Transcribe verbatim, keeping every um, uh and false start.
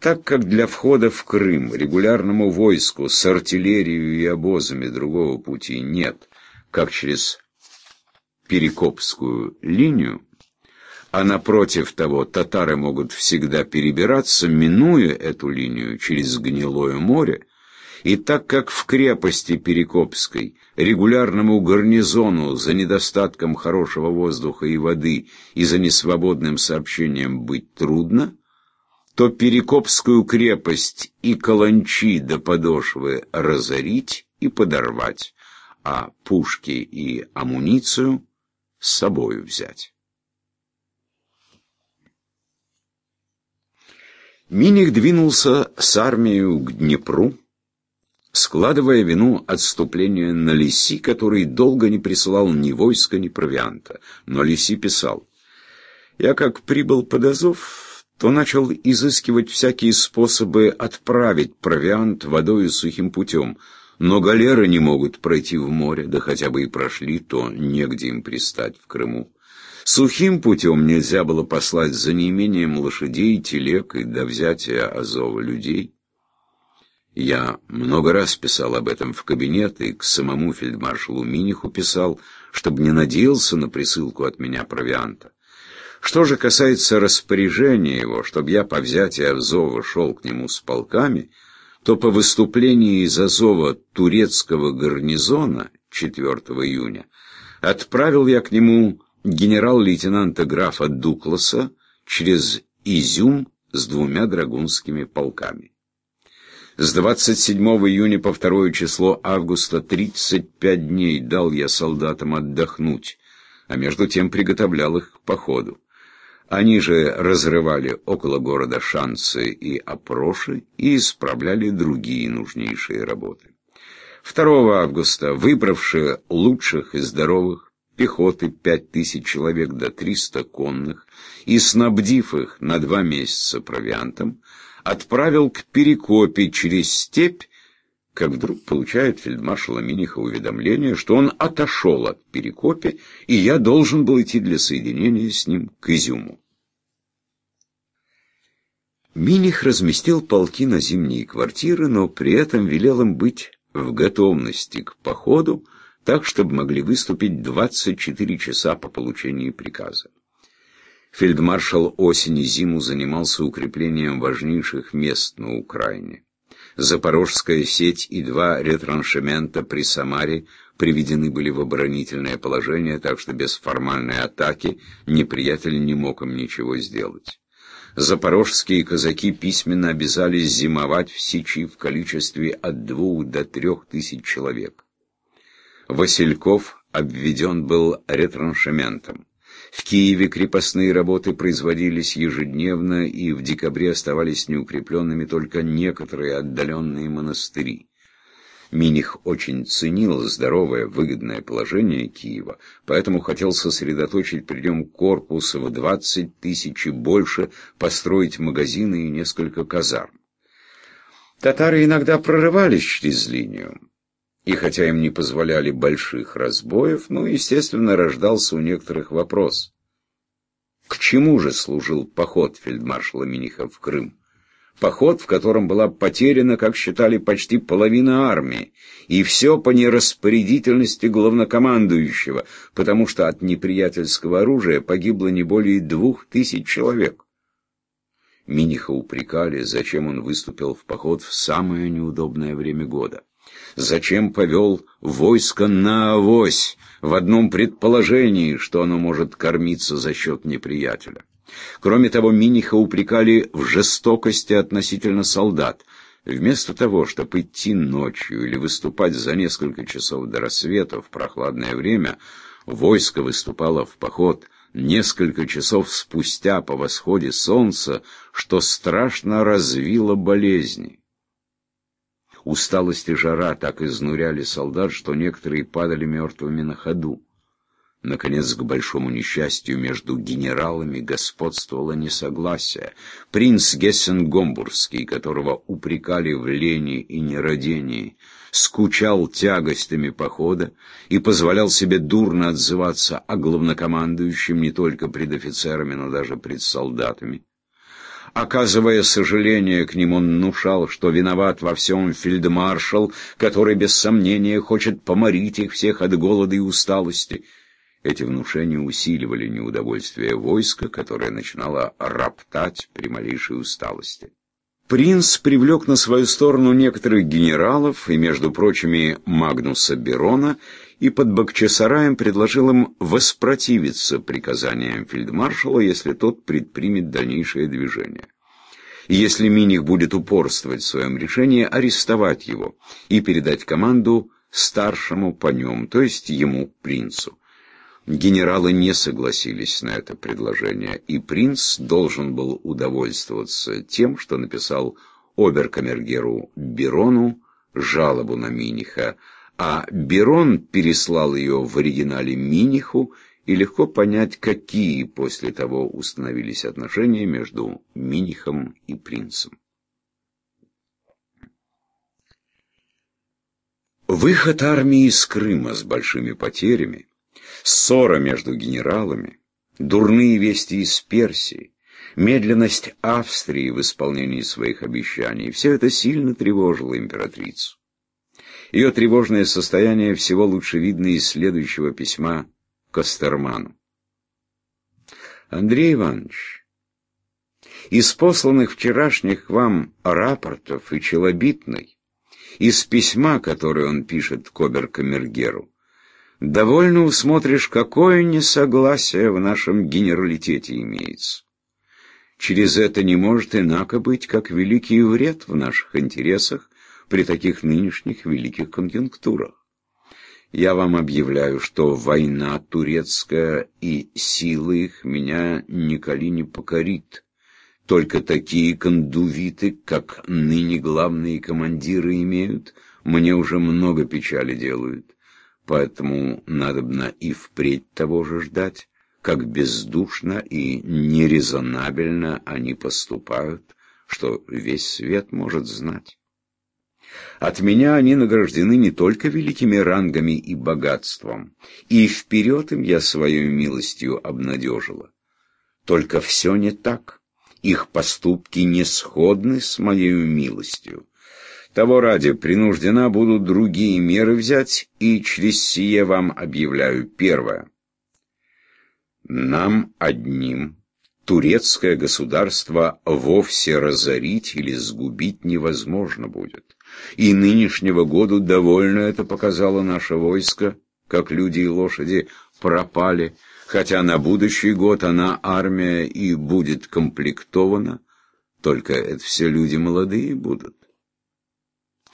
Так как для входа в Крым регулярному войску с артиллерией и обозами другого пути нет, как через Перекопскую линию, а напротив того татары могут всегда перебираться, минуя эту линию через Гнилое море, и так как в крепости Перекопской регулярному гарнизону за недостатком хорошего воздуха и воды и за несвободным сообщением быть трудно, то Перекопскую крепость и каланчи до подошвы разорить и подорвать, а пушки и амуницию с собою взять. Миних двинулся с армией к Днепру, складывая вину отступления на Лиси, который долго не присылал ни войска, ни провианта. Но Лиси писал: «Я как прибыл под Азов, то начал изыскивать всякие способы отправить провиант водой и сухим путем, но галеры не могут пройти в море, да хотя бы и прошли, то негде им пристать в Крыму. Сухим путем нельзя было послать за неимением лошадей, телег и до взятия Азова людей. Я много раз писал об этом в кабинет и к самому фельдмаршалу Миниху писал, чтобы не надеялся на присылку от меня провианта. Что же касается распоряжения его, чтобы я по взятии Азова шел к нему с полками, то по выступлении из Азова турецкого гарнизона четвёртого июня отправил я к нему генерал-лейтенанта графа Дукласа через Изюм с двумя драгунскими полками. С двадцать седьмого июня по второе число августа тридцать пять дней дал я солдатам отдохнуть, а между тем приготовлял их к походу. Они же разрывали около города шанцы и опроши и исправляли другие нужнейшие работы. второго августа, выбравши лучших и здоровых, пехоты пять тысяч человек до триста конных, и снабдив их на два месяца провиантом, отправил к Перекопе через степь, как вдруг получает фельдмаршала Миниха уведомление, что он отошел от Перекопе, и я должен был идти для соединения с ним к Изюму. Миних разместил полки на зимние квартиры, но при этом велел им быть в готовности к походу, так, чтобы могли выступить двадцать четыре часа по получении приказа. Фельдмаршал осень и зиму занимался укреплением важнейших мест на Украине. Запорожская сеть и два ретраншемента при Самаре приведены были в оборонительное положение, так что без формальной атаки неприятель не мог им ничего сделать. Запорожские казаки письменно обязались зимовать в Сечи в количестве от двух до трех тысяч человек. Васильков обведен был ретраншементом. В Киеве крепостные работы производились ежедневно, и в декабре оставались неукрепленными только некоторые отдаленные монастыри. Миних очень ценил здоровое, выгодное положение Киева, поэтому хотел сосредоточить при нем корпус в двадцать тысяч и больше, построить магазины и несколько казарм. Татары иногда прорывались через линию, и хотя им не позволяли больших разбоев, ну, естественно, рождался у некоторых вопрос: к чему же служил поход фельдмаршала Миниха в Крым? Поход, в котором была потеряна, как считали, почти половина армии, и все по нераспорядительности главнокомандующего, потому что от неприятельского оружия погибло не более двух тысяч человек. Миниха упрекали, зачем он выступил в поход в самое неудобное время года. Зачем повел войско на авось в одном предположении, что оно может кормиться за счет неприятеля? Кроме того, Миниха упрекали в жестокости относительно солдат. Вместо того, чтобы идти ночью или выступать за несколько часов до рассвета в прохладное время, войско выступало в поход несколько часов спустя по восходе солнца, что страшно развило болезни. Усталость и жара так изнуряли солдат, что некоторые падали мертвыми на ходу. Наконец, к большому несчастью, между генералами господствовало несогласие. Принц Гессен-Гомбургский, которого упрекали в лени и нерадении, скучал тягостями похода и позволял себе дурно отзываться о главнокомандующем не только пред офицерами, но даже пред солдатами. Оказывая сожаление к ним, он внушал, что виноват во всем фельдмаршал, который без сомнения хочет поморить их всех от голода и усталости. Эти внушения усиливали неудовольствие войска, которое начинало роптать при малейшей усталости. Принц привлек на свою сторону некоторых генералов, и, между прочими, Магнуса Берона, и под Бахчисараем предложил им воспротивиться приказаниям фельдмаршала, если тот предпримет дальнейшее движение. И если Миних будет упорствовать в своем решении, арестовать его и передать команду старшему по нем, то есть ему, принцу. Генералы не согласились на это предложение, и принц должен был удовольствоваться тем, что написал оберкамергеру Берону жалобу на Миниха, а Берон переслал ее в оригинале Миниху, и легко понять, какие после того установились отношения между Минихом и принцем. Выход армии из Крыма с большими потерями, ссора между генералами, дурные вести из Персии, медленность Австрии в исполнении своих обещаний — все это сильно тревожило императрицу. Ее тревожное состояние всего лучше видно из следующего письма к Остерману. Андрей Иванович, из посланных вчерашних вам рапортов и челобитной, из письма, которое он пишет к оберкамергеру, довольно усмотришь, какое несогласие в нашем генералитете имеется. Через это не может инако быть, как великий вред в наших интересах при таких нынешних великих конъюнктурах. Я вам объявляю, что война турецкая и силы их меня николи не покорит. Только такие кондувиты, как ныне главные командиры имеют, мне уже много печали делают. Поэтому надобно и впредь того же ждать, как бездушно и нерезонабельно они поступают, что весь свет может знать. От меня они награждены не только великими рангами и богатством, и вперед им я свою милостью обнадежила. Только все не так, их поступки не сходны с моей милостью. Того ради принуждена буду другие меры взять, и через сие вам объявляю первое. Нам одним турецкое государство вовсе разорить или сгубить невозможно будет. И нынешнего года довольно это показало наше войско, как люди и лошади пропали, хотя на будущий год она, армия, и будет комплектована, только это все люди молодые будут.